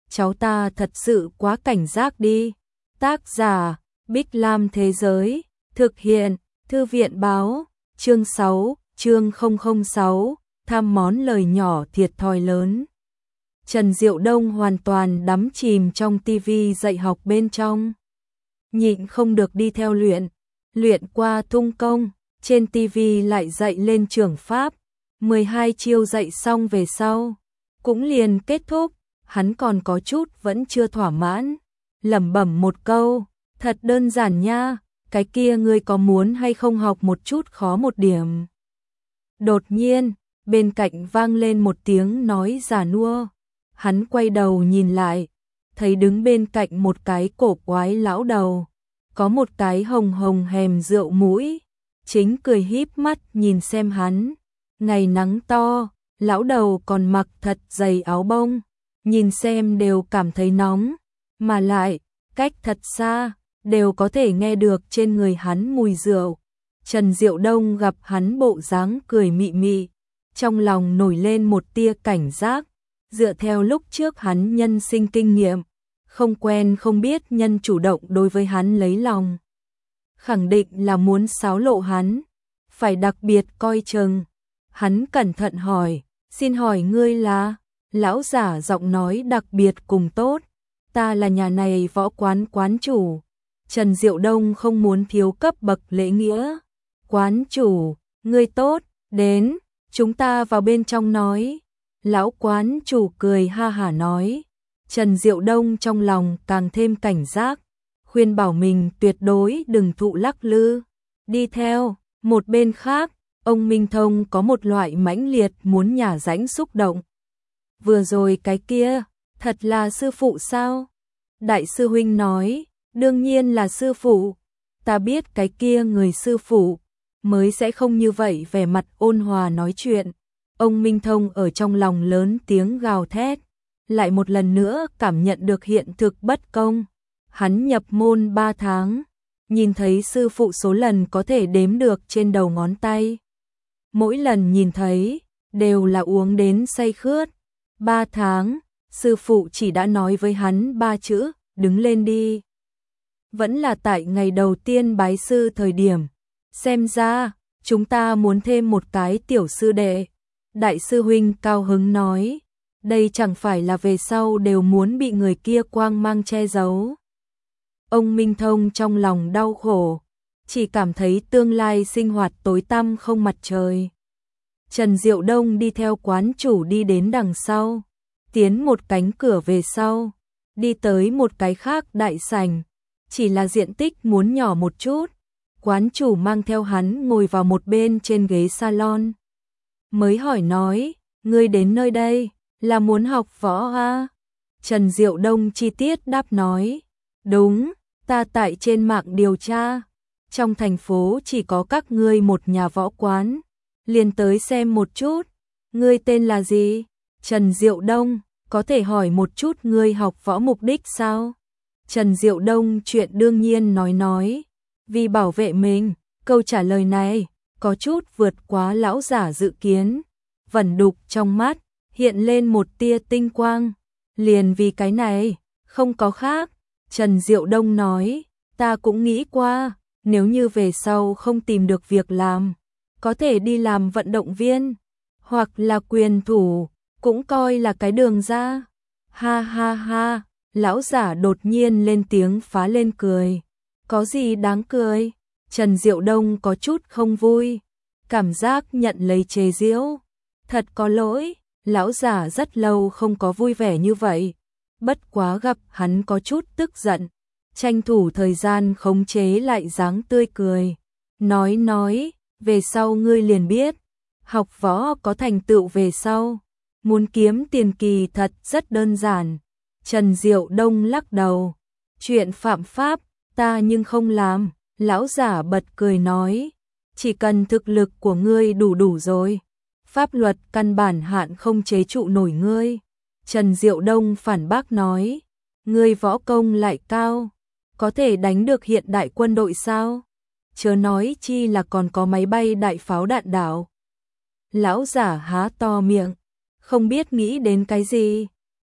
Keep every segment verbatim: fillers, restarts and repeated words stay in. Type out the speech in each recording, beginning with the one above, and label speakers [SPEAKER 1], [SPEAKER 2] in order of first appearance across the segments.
[SPEAKER 1] cháu ta thật sự quá cảnh giác đi. Tác giả, Bích Lam Thế Giới, thực hiện, Thư viện Báo, chương sáu, chương không không sáu, tham món lời nhỏ thiệt thòi lớn. Trần Diệu Đông hoàn toàn đắm chìm trong tivi dạy học bên trong. Nhịn không được đi theo luyện, luyện qua tung công, trên tivi lại dạy lên trưởng pháp, mười hai chiêu dạy xong về sau, cũng liền kết thúc, hắn còn có chút vẫn chưa thỏa mãn, lẩm bẩm một câu, thật đơn giản nha, cái kia ngươi có muốn hay không học một chút khó một điểm. Đột nhiên, bên cạnh vang lên một tiếng nói già nua, hắn quay đầu nhìn lại, thấy đứng bên cạnh một cái cổ quái lão đầu, có một cái hồng hồng hèm rượu mũi, chính cười híp mắt nhìn xem hắn. Ngày nắng to, lão đầu còn mặc thật dày áo bông, nhìn xem đều cảm thấy nóng, mà lại, cách thật xa, đều có thể nghe được trên người hắn mùi rượu. Trần Diệu Đông gặp hắn bộ dáng cười mị mị, trong lòng nổi lên một tia cảnh giác, dựa theo lúc trước hắn nhân sinh kinh nghiệm, không quen không biết nhân chủ động đối với hắn lấy lòng. Khẳng định là muốn xáo lộ hắn, phải đặc biệt coi chừng. Hắn cẩn thận hỏi, xin hỏi ngươi là? Lão giả giọng nói đặc biệt cùng tốt, ta là nhà này võ quán quán chủ. Trần Diệu Đông không muốn thiếu cấp bậc lễ nghĩa. Quán chủ, ngươi tốt, đến, chúng ta vào bên trong nói. Lão quán chủ cười ha hả nói. Trần Diệu Đông trong lòng càng thêm cảnh giác, khuyên bảo mình tuyệt đối đừng thụ lắc lư. Đi theo, một bên khác, ông Minh Thông có một loại mãnh liệt muốn nhả rãnh xúc động. Vừa rồi cái kia, thật là sư phụ sao? Đại sư huynh nói, đương nhiên là sư phụ. Ta biết cái kia người sư phụ mới sẽ không như vậy vẻ mặt ôn hòa nói chuyện. Ông Minh Thông ở trong lòng lớn tiếng gào thét, lại một lần nữa cảm nhận được hiện thực bất công. Hắn nhập môn ba tháng, nhìn thấy sư phụ số lần có thể đếm được trên đầu ngón tay. Mỗi lần nhìn thấy, đều là uống đến say khướt. Ba tháng, sư phụ chỉ đã nói với hắn ba chữ, đứng lên đi. Vẫn là tại ngày đầu tiên bái sư thời điểm. Xem ra, chúng ta muốn thêm một cái tiểu sư đệ. Đại sư huynh cao hứng nói, đây chẳng phải là về sau đều muốn bị người kia quang mang che giấu. Ông Minh Thông trong lòng đau khổ, chỉ cảm thấy tương lai sinh hoạt tối tăm không mặt trời. Trần Diệu Đông đi theo quán chủ đi đến đằng sau, tiến một cánh cửa về sau, đi tới một cái khác đại sảnh, chỉ là diện tích muốn nhỏ một chút. Quán chủ mang theo hắn ngồi vào một bên trên ghế salon. Mới hỏi nói, ngươi đến nơi đây, là muốn học võ à? Trần Diệu Đông chi tiết đáp nói, đúng, ta tại trên mạng điều tra, trong thành phố chỉ có các ngươi một nhà võ quán, liền tới xem một chút. Ngươi tên là gì? Trần Diệu Đông, có thể hỏi một chút ngươi học võ mục đích sao? Trần Diệu Đông chuyện đương nhiên nói nói, vì bảo vệ mình, câu trả lời này có chút vượt quá lão giả dự kiến, vẩn đục trong mắt, hiện lên một tia tinh quang, liền vì cái này, không có khác. Trần Diệu Đông nói, ta cũng nghĩ qua, nếu như về sau không tìm được việc làm, có thể đi làm vận động viên, hoặc là quyền thủ, cũng coi là cái đường ra. Ha ha ha, lão giả đột nhiên lên tiếng phá lên cười. Có gì đáng cười? Trần Diệu Đông có chút không vui, cảm giác nhận lấy chế giễu. Thật có lỗi, lão giả rất lâu không có vui vẻ như vậy. Bất quá gặp hắn có chút tức giận, tranh thủ thời gian khống chế lại dáng tươi cười. Nói nói, về sau ngươi liền biết, học võ có thành tựu về sau, muốn kiếm tiền kỳ thật rất đơn giản. Trần Diệu Đông lắc đầu, chuyện phạm pháp, ta nhưng không làm. Lão giả bật cười nói, chỉ cần thực lực của ngươi đủ đủ rồi, pháp luật căn bản hạn không chế trụ nổi ngươi. Trần Diệu Đông phản bác nói, ngươi võ công lại cao, có thể đánh được hiện đại quân đội sao? Chớ nói chi là còn có máy bay đại pháo đạn đạo. Lão giả há to miệng, không biết nghĩ đến cái gì.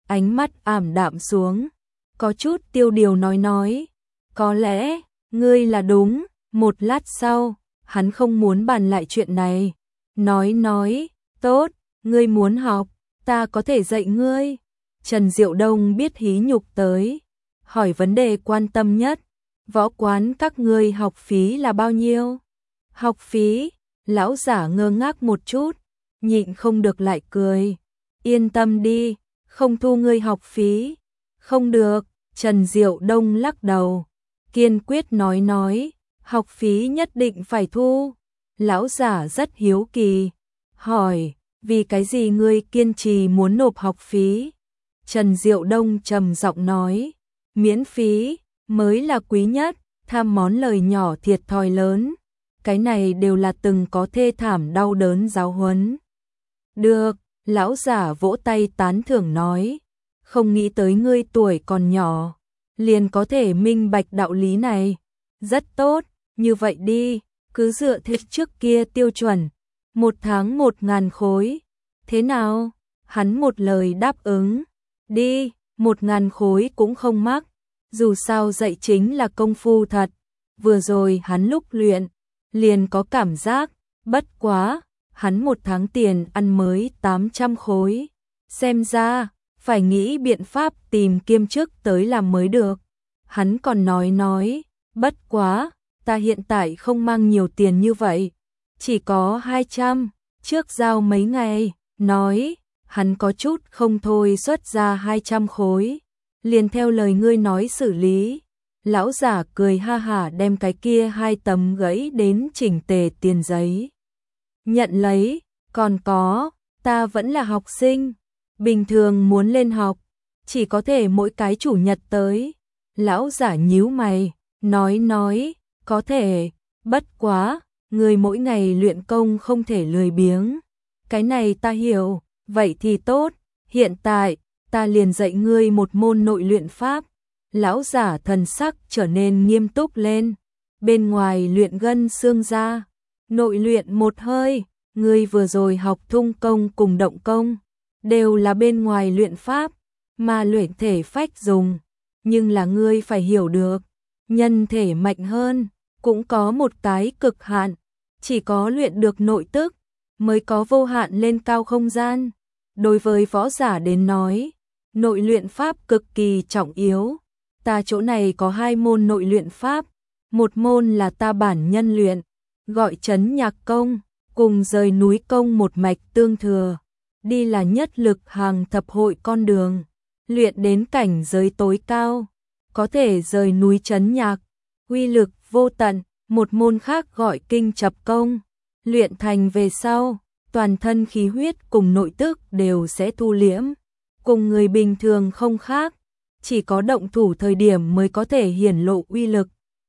[SPEAKER 1] ánh mắt ảm đạm xuống, có chút tiêu điều nói nói, có lẽ, ngươi là đúng. Một lát sau, hắn không muốn bàn lại chuyện này, nói nói, tốt, ngươi muốn học, ta có thể dạy ngươi. Trần Diệu Đông biết hí nhục tới, hỏi vấn đề quan tâm nhất, võ quán các ngươi học phí là bao nhiêu? Học phí, lão giả ngơ ngác một chút, nhịn không được lại cười, yên tâm đi, không thu ngươi học phí. Không được, Trần Diệu Đông lắc đầu, kiên quyết nói nói, học phí nhất định phải thu. Lão giả rất hiếu kỳ, hỏi, vì cái gì ngươi kiên trì muốn nộp học phí? Trần Diệu Đông trầm giọng nói, miễn phí mới là quý nhất, tham món lời nhỏ thiệt thòi lớn, cái này đều là từng có thê thảm đau đớn giáo huấn. Được, lão giả vỗ tay tán thưởng nói, không nghĩ tới ngươi tuổi còn nhỏ, liền có thể minh bạch đạo lý này, rất tốt, như vậy đi, cứ dựa theo trước kia tiêu chuẩn, một tháng một ngàn khối, thế nào? Hắn một lời đáp ứng, đi, một ngàn khối cũng không mắc, dù sao dạy chính là công phu thật, vừa rồi hắn lúc luyện, liền có cảm giác, bất quá, hắn một tháng tiền ăn mới tám trăm khối, xem ra, phải nghĩ biện pháp tìm kiêm chức tới làm mới được. Hắn còn nói nói, bất quá, ta hiện tại không mang nhiều tiền như vậy, chỉ có hai trăm, trước giao mấy ngày, nói, hắn có chút không thôi xuất ra hai trăm khối, liền theo lời ngươi nói xử lý. Lão giả cười ha hả đem cái kia hai tấm gãy đến chỉnh tề tiền giấy. Nhận lấy, còn có, ta vẫn là học sinh, bình thường muốn lên học, chỉ có thể mỗi cái chủ nhật tới. Lão giả nhíu mày, nói nói, có thể, bất quá, người mỗi ngày luyện công không thể lười biếng. Cái này ta hiểu, vậy thì tốt, hiện tại, ta liền dạy ngươi một môn nội luyện pháp. Lão giả thần sắc trở nên nghiêm túc lên, bên ngoài luyện gân xương ra, nội luyện một hơi, ngươi vừa rồi học thung công cùng động công, đều là bên ngoài luyện pháp, mà luyện thể phách dùng, nhưng là ngươi phải hiểu được, nhân thể mạnh hơn, cũng có một cái cực hạn, chỉ có luyện được nội tức, mới có vô hạn lên cao không gian. Đối với võ giả đến nói, nội luyện pháp cực kỳ trọng yếu. Ta chỗ này có hai môn nội luyện pháp, một môn là ta bản nhân luyện, gọi trấn nhạc công, cùng rời núi công một mạch tương thừa, đi là nhất lực hàng thập hội con đường, luyện đến cảnh giới tối cao, có thể rời núi trấn nhạc, uy lực vô tận. Một môn khác gọi kinh chập công, luyện thành về sau, toàn thân khí huyết cùng nội tức đều sẽ thu liễm, cùng người bình thường không khác, chỉ có động thủ thời điểm mới có thể hiển lộ uy lực.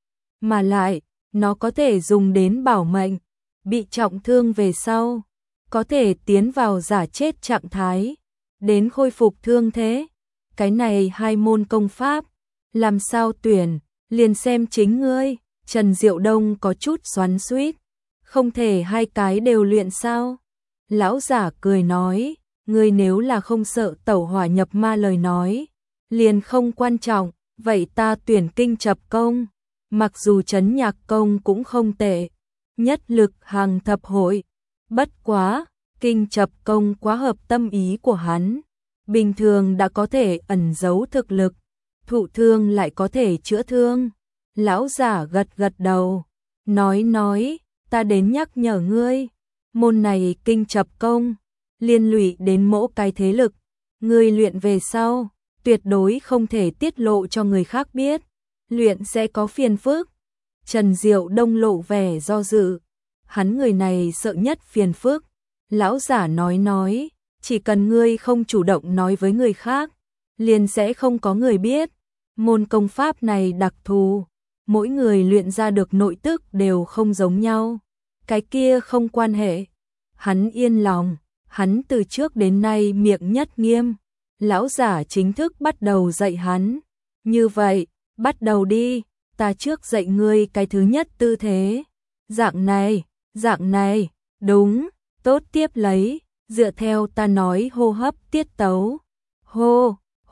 [SPEAKER 1] Mà lại, nó có thể dùng đến bảo mệnh, bị trọng thương về sau, có thể tiến vào giả chết trạng thái, đến khôi phục thương thế. Cái này hai môn công pháp, làm sao tuyển, liền xem chính ngươi. Trần Diệu Đông có chút xoắn xuýt, không thể hai cái đều luyện sao? Lão giả cười nói, ngươi nếu là không sợ tẩu hỏa nhập ma lời nói, liền không quan trọng, vậy ta tuyển kinh chập công, mặc dù trấn nhạc công cũng không tệ, nhất lực hàng thập hội, bất quá, kinh chập công quá hợp tâm ý của hắn, bình thường đã có thể ẩn giấu thực lực, thụ thương lại có thể chữa thương. Lão giả gật gật đầu, nói nói, ta đến nhắc nhở ngươi, môn này kinh chập công, liên lụy đến mỗi cái thế lực, ngươi luyện về sau, tuyệt đối không thể tiết lộ cho người khác biết, luyện sẽ có phiền phức. Trần Diệu Đông lộ vẻ do dự, hắn người này sợ nhất phiền phức. Lão giả nói nói, chỉ cần ngươi không chủ động nói với người khác, liền sẽ không có người biết. Môn công pháp này đặc thù, mỗi người luyện ra được nội tức đều không giống nhau, cái kia không quan hệ. Hắn yên lòng, hắn từ trước đến nay miệng nhất nghiêm. Lão giả chính thức bắt đầu dạy hắn. Như vậy, bắt đầu đi, ta trước dạy ngươi cái thứ nhất tư thế. Dạng này, dạng này, đúng, tốt tiếp lấy, dựa theo ta nói hô hấp tiết tấu. Hô,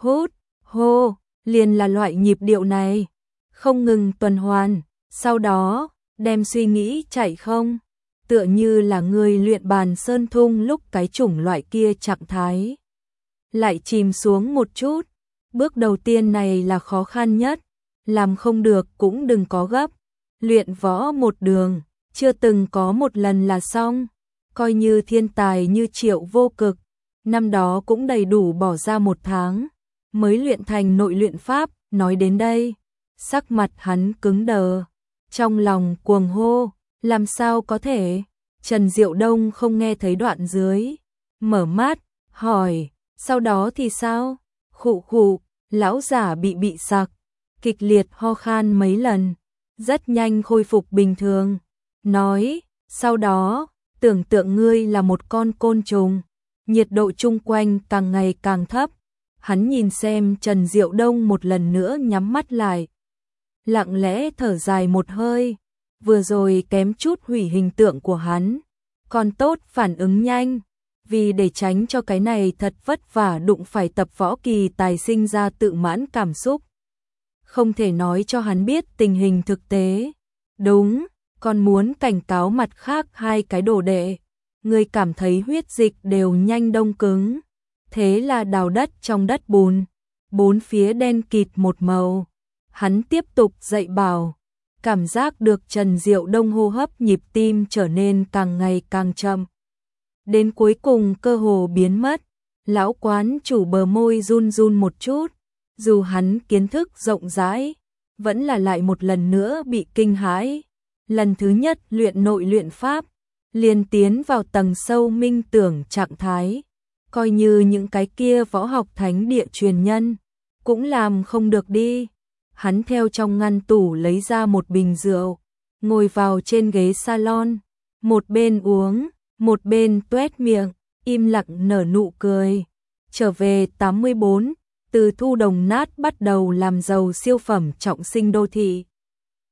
[SPEAKER 1] hút, hô, liền là loại nhịp điệu này, không ngừng tuần hoàn, sau đó, đem suy nghĩ chạy không, tựa như là người luyện bàn sơn thung lúc cái chủng loại kia trạng thái. Lại chìm xuống một chút, bước đầu tiên này là khó khăn nhất, làm không được cũng đừng có gấp, luyện võ một đường, chưa từng có một lần là xong, coi như thiên tài như Triệu Vô Cực, năm đó cũng đầy đủ bỏ ra một tháng, mới luyện thành nội luyện pháp, nói đến đây, sắc mặt hắn cứng đờ, trong lòng cuồng hô, làm sao có thể, Trần Diệu Đông không nghe thấy đoạn dưới, mở mắt, hỏi, sau đó thì sao, khụ khụ, lão giả bị bị sặc, kịch liệt ho khan mấy lần, rất nhanh khôi phục bình thường, nói, sau đó, tưởng tượng ngươi là một con côn trùng, nhiệt độ chung quanh càng ngày càng thấp, hắn nhìn xem Trần Diệu Đông một lần nữa nhắm mắt lại, lặng lẽ thở dài một hơi, vừa rồi kém chút hủy hình tượng của hắn, còn tốt phản ứng nhanh, vì để tránh cho cái này thật vất vả đụng phải tập võ kỳ tài sinh ra tự mãn cảm xúc. Không thể nói cho hắn biết tình hình thực tế. Đúng, còn muốn cảnh cáo mặt khác hai cái đồ đệ. Người cảm thấy huyết dịch đều nhanh đông cứng. Thế là đào đất trong đất bùn. Bốn phía đen kịt một màu. Hắn tiếp tục dạy bảo. Cảm giác được Trần Diệu Đông hô hấp nhịp tim trở nên càng ngày càng chậm. Đến cuối cùng cơ hồ biến mất. Lão quán chủ bờ môi run run một chút. Dù hắn kiến thức rộng rãi, vẫn là lại một lần nữa bị kinh hãi. Lần thứ nhất luyện nội luyện pháp, liền tiến vào tầng sâu minh tưởng trạng thái. Coi như những cái kia võ học thánh địa truyền nhân, cũng làm không được đi. Hắn theo trong ngăn tủ lấy ra một bình rượu, ngồi vào trên ghế salon, một bên uống, một bên tuét miệng, im lặng nở nụ cười. Trở về tám mươi bốn, từ thu đồng nát bắt đầu làm giàu siêu phẩm trọng sinh đô thị.